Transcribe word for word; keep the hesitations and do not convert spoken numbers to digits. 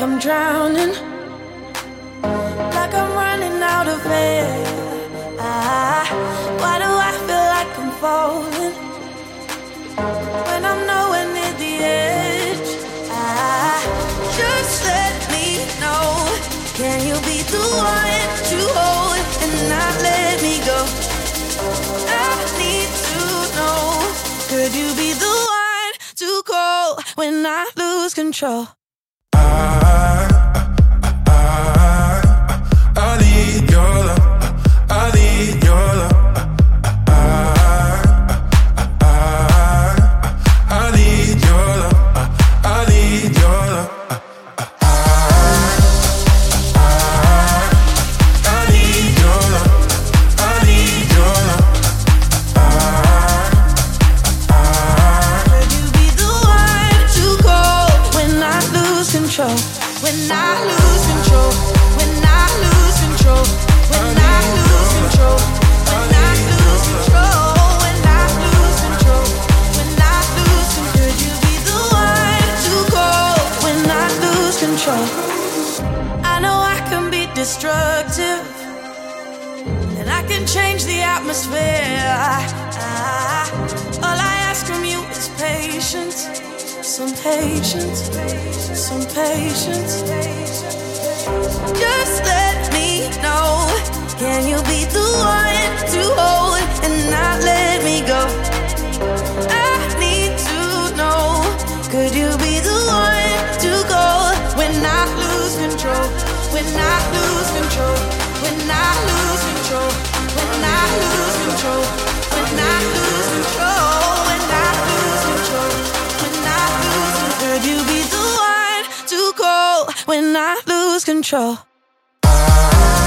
I'm drowning, like I'm running out of air. Ah, why do I feel like I'm falling when I'm nowhere near the edge? Ah, just let me know. Can you be the one to hold and not let me go? I need to know. Could you be the one to call when I lose control? I need your love. I need your love. I, I, I need your love. I need your love. I need your love. I need your love. Could you be the one to call when I lose control? When I lose control. When I lose control. When I lose control. When I lose control. When I lose control. When I lose control. Could you be the one to call when I lose control? I know I can be destructive, and I can change the atmosphere. Ah, all I ask from you is patience, some patience, some patience. Just let me know. Can you be the one to hold and not let me go? I need to know. Could you be the one to go when I lose control? When I lose control. When I lose control. When I lose control. When I lose control. When I lose control. When I lose control. Could you be the one to call when I lose control? I